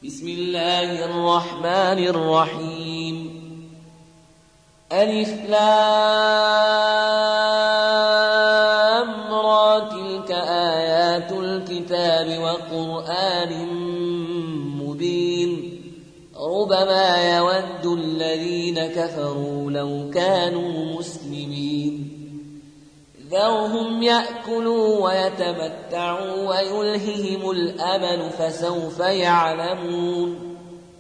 بسم الله الرحمن الرحيم ألف لام را تلك آيات الكتاب وقرآن مبين ربما يود الذين كفروا لو كانوا مسلمين ذرهم يأكلوا ويتمتعوا ويلههم الأمل فسوف يعلمون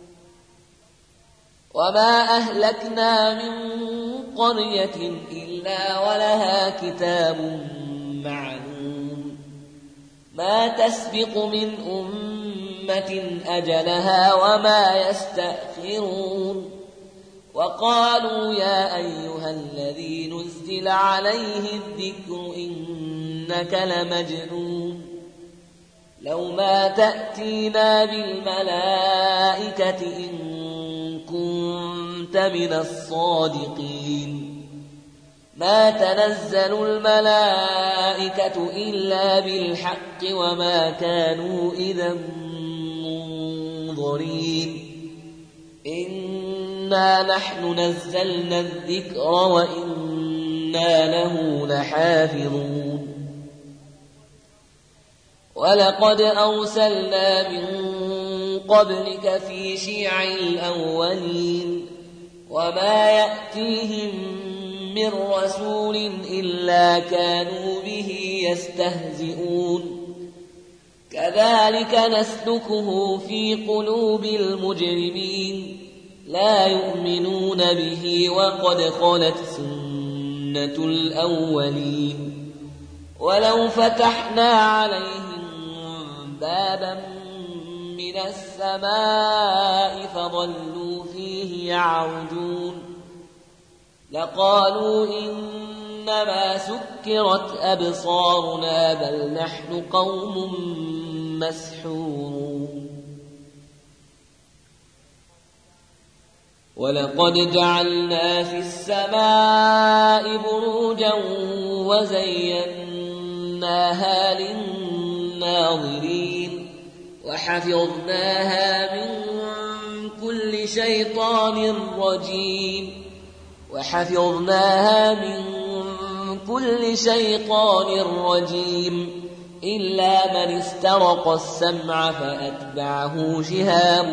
وما أهلكنا من قرية إلا ولها كتاب معلوم ما تسبق من أمة أجلها وما يستأخرون وقالوا يا أيها الذي نزل عليه الذكر إنك لمجنون لو ما تأتينا بالملائكة إن كنت من الصادقين ما تنزل الملائكة إلا بالحق وما كانوا إذا منظرين إنا نحن نزلنا الذكر وإنا له لحافظون ولقد أرسلنا من قبلك في شيع الأولين وما يأتيهم من رسول إلا كانوا به يستهزئون كذلك نسلكه في قلوب المجرمين لا يؤمنون به وقد خلت سنة الأولين ولو فتحنا عليهم بابا من السماء فظلوا فيه يعرجون لقالوا إنما سكرت أبصارنا بل نحن قوم مسحورون ولقد جعلنا في السماء بروجا وزيناها للناظرين وحفظناها من كل شيطان رجيم إلا من استرق السمع فأتبعه شهاب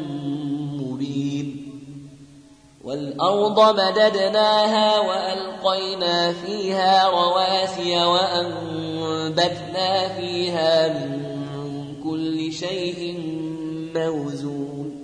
مبين والأرض مددناها وألقينا فيها رواسي وأنبتنا فيها من كل شيء موزون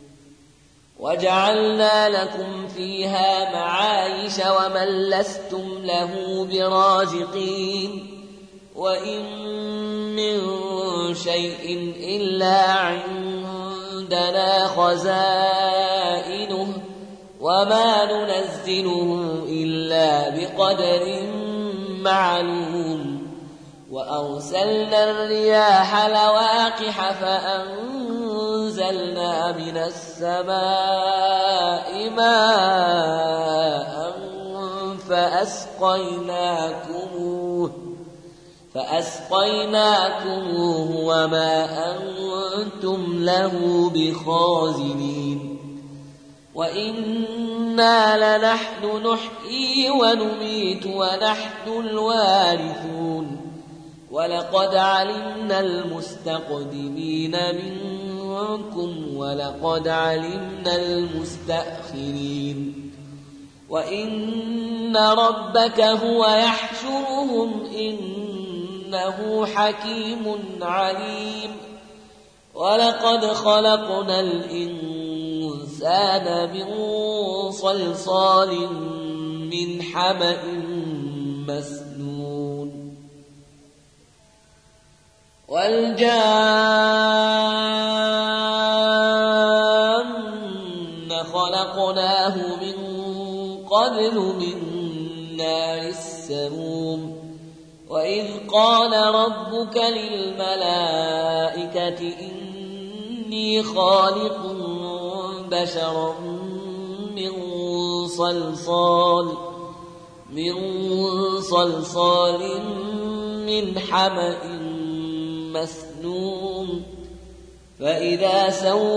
وجعلنا لكم فيها معايش ومن لستم له برازقين وإن من شيء إلا عندنا خزائنه وما ننزله إلا بقدر معلوم وأرسلنا الرياح لواقح فأنزلنا من السماء ماء فأسقيناكموه وما أنتم له بخازنين وإنا لنحن نحيي ونميت ونحن الوارثون ولقد علمنا المستقدمين منكم ولقد علمنا المستأخرين وإن ربك هو يحشرهم إنه حكيم عليم ولقد خلقنا الإنسان من صلصال من حمأ مسنون والجان خلقناه من قبل من نار السموم وإذ قال ربك للملائكة إني خالق بشرا من صلصال من حمأ مسنون فإذا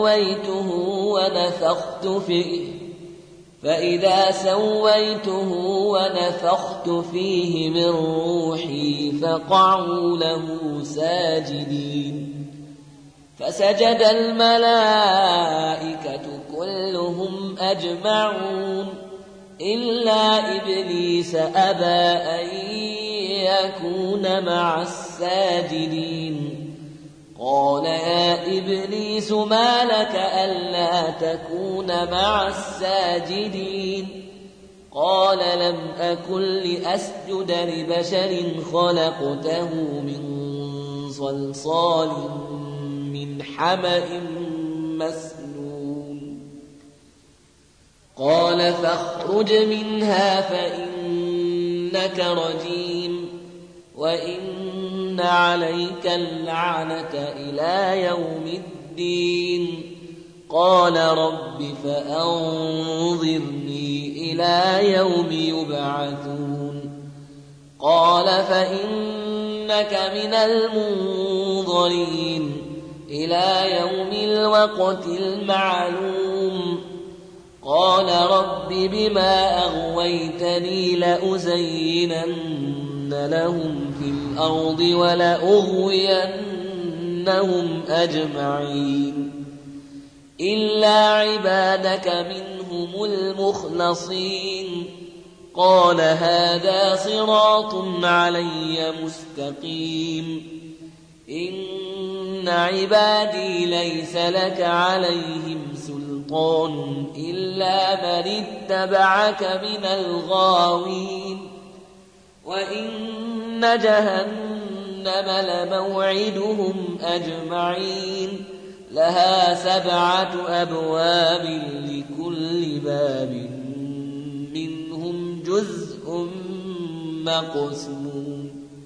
سويته ونفخت فيه من روحي فقعوا له ساجدين فسجد الملائكة كلهم أجمعون إلا إبليس أبى أن يكون مع الساجدين قال يا إبليس ما لك ألا تكون مع الساجدين قال لم أكن لأسجد لبشر خلقته من صلصال من حمأ مسنون قال فاخرج منها فإنك رجيم وإن عليك اللعنة إلى يوم الدين قال رب فأنظرني إلى يوم يبعثون قال فإنك من المنظرين إلى يوم الوقت المعلوم قال رب بما أغويتني لأزينن لهم في الأرض ولأغوينهم أجمعين إلا عبادك منهم المخلصين قال هذا صراط علي مستقيم إن عبادي ليس لك عليهم سلطان إلا من اتبعك من الغاوين وإن جهنم لموعدهم أجمعين لها 7 أبواب لكل باب منهم جزء مقسوم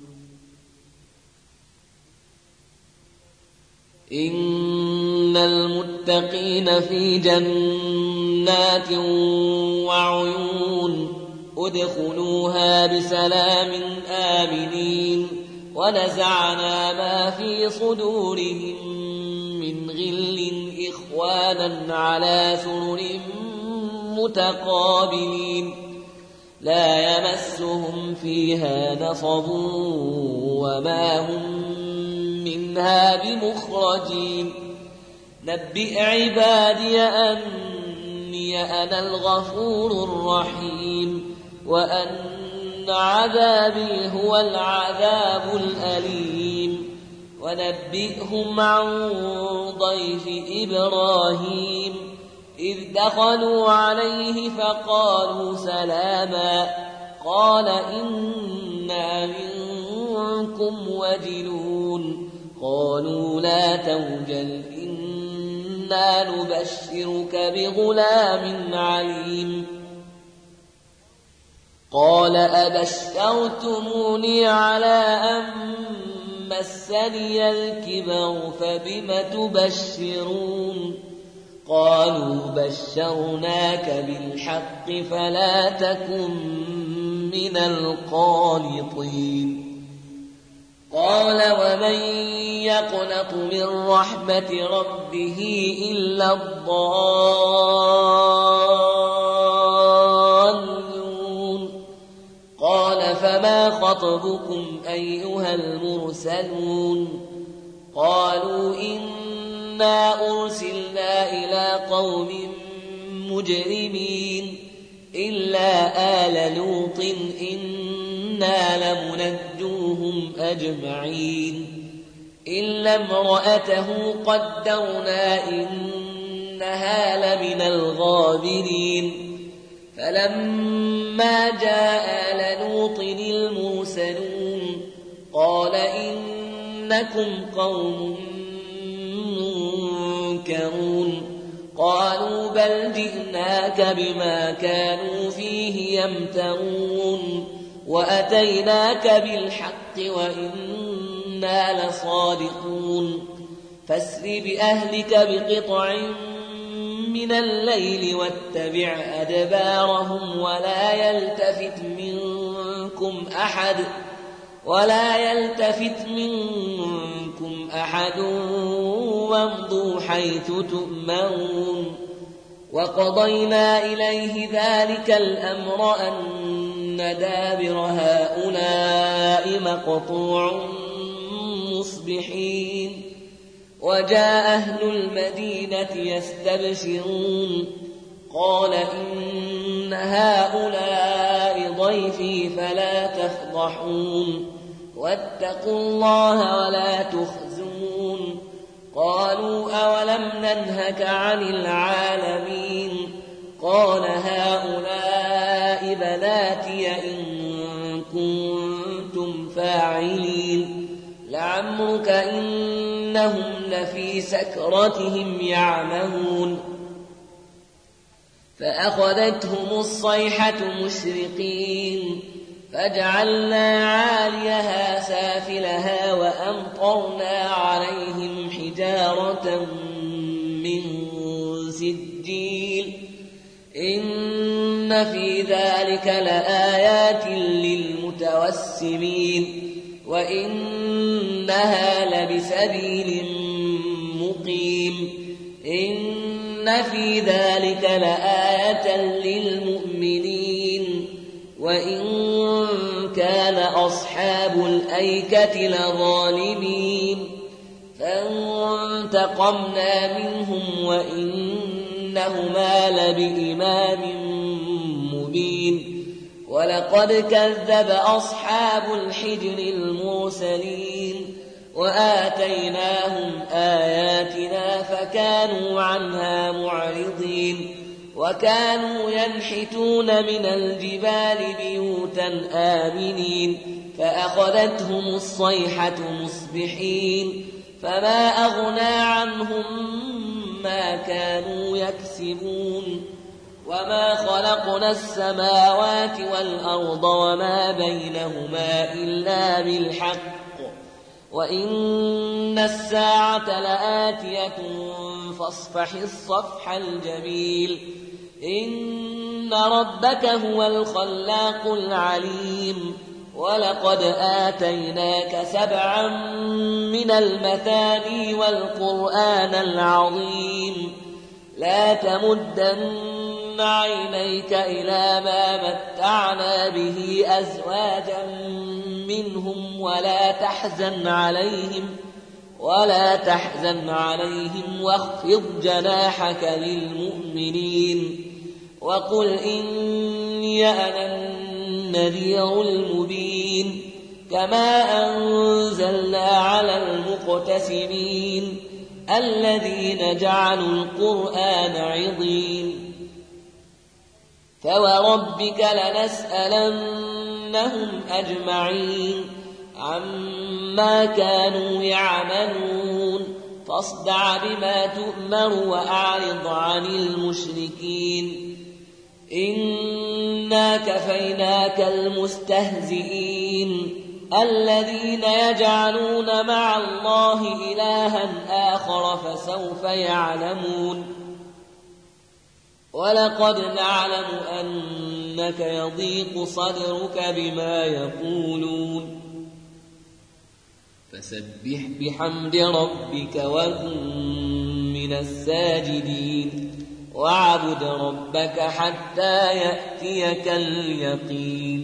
إن المتقين في جنات وعيون ادخلوها بسلام آمنين ونزعنا ما في صدورهم من غل إخوانا على سرر متقابلين لا يمسهم فيها نصب وما هم منها بمخرجين نبئ عبادي أني أنا الغفور الرحيم وأن عذابي هو العذاب الأليم ونبئهم عن ضيف إبراهيم إذ دخلوا عليه فقالوا سلاما قال إنا منكم وجلون قالوا لا توجل إنا نبشرك بغلام عليم قال أبشرتموني على أن مسني الكبر فبم تبشرون قالوا بشرناك بالحق فلا تكن من القانطين قال ومن يقنط من رحمة ربه إلا الضالون قال فما خطبكم أيها المرسلون قالوا إنا أرسلنا إلى قوم مجرمين إلا آل لوط إنا لمنجوهم أجمعين إلا امرأته قدرنا إنها لمن الغابرين فلما جاء آل لوط المرسلون قال إنكم قوم منكرون قالوا بل جئناك بما كانوا فيه يمترون وأتيناك بالحق وإنا لصادقون فاسر بأهلك بقطع من الليل واتبع أدبارهم ولا يلتفت منكم أحد وامضوا حيث تؤمرون وقضينا إليه ذلك الأمر أن دابر هؤلاء مقطوع مصبحين وجاء أهل المدينة يستبشرون قال إن هؤلاء ضيفي فلا تفضحون واتقوا الله ولا تخزون قالوا أولم ننهك عن العالمين قال هؤلاء بناتي إن كنتم فاعلين لعمرك إنهم لفي سكرتهم يعمهون فأخذتهم الصيحة مشرقين فجعلنا عاليها سافلها وأمطرنا عليهم حجارة من سجيل إن في ذلك لآيات للمتوسمين وإنها لبسبيل مقيم إن في ذلك لآية للمؤمنين وإن كان أصحاب الأيكة لظالمين فانتقمنا منهم وإنهما لبإمام مبين ولقد كذب أصحاب الحجر المرسلين وآتيناهم آياتنا فكانوا عنها معرضين وكانوا ينحتون من الجبال بيوتا آمنين فأخذتهم الصيحة مصبحين فما أغنى عنهم ما كانوا يكسبون وما خلقنا السماوات والأرض وما بينهما إلا بالحق وإن الساعة لآتية فاصفح الصفح الجميل إن ربك هو الخلاق العليم ولقد آتيناك 7 من المثاني والقرآن العظيم لا تمدن عينيك إلى ما متعنا به أزواجا منهم ولا تحزن عليهم واخفض جناحك للمؤمنين وقل إني أنا النذير المبين كما أنزلنا على المقتسمين الذين جعلوا القرآن عضين فوربك لنسألنهم أجمعين عما كانوا يعملون فاصدع بما تؤمر وأعرض عن المشركين إنا كفيناك المستهزئين الذين يجعلون مع الله إلها آخر فسوف يعلمون ولقد نعلم أنك يضيق صدرك بما يقولون فسبح بحمد ربك وكن من الساجدين واعبد ربك حتى يأتيك اليقين